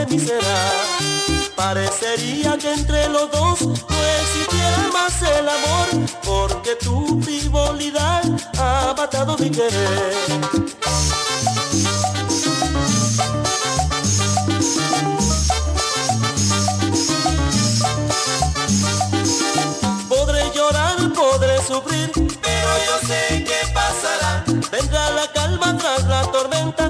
de mí será. Parecería que entre los dos no existiera más el amor, porque tu frivolidad ha matado mi querer. Podré llorar, podré sufrir, pero yo sé que pasará. Vendrá la calma tras la tormenta.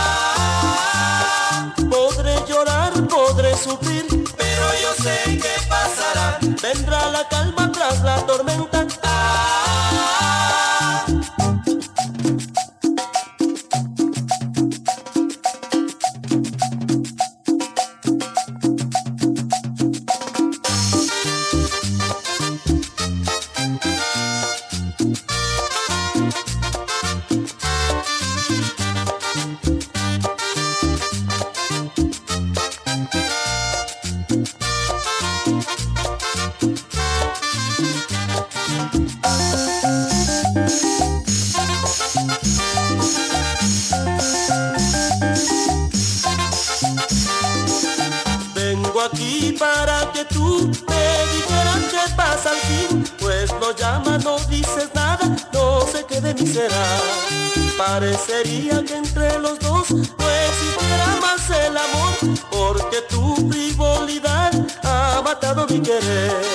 Podré llorar, podré sufrir, pero yo sé que pasará. Vendrá la calma tras la tormenta. Vengo aquí para que tú me dijeras qué pasa al fin, pues no llamas, no dices nada, no sé qué de mí será. Parecería que entre los dos no existiera más el amor, porque tu frivolidad ha matado mi querer.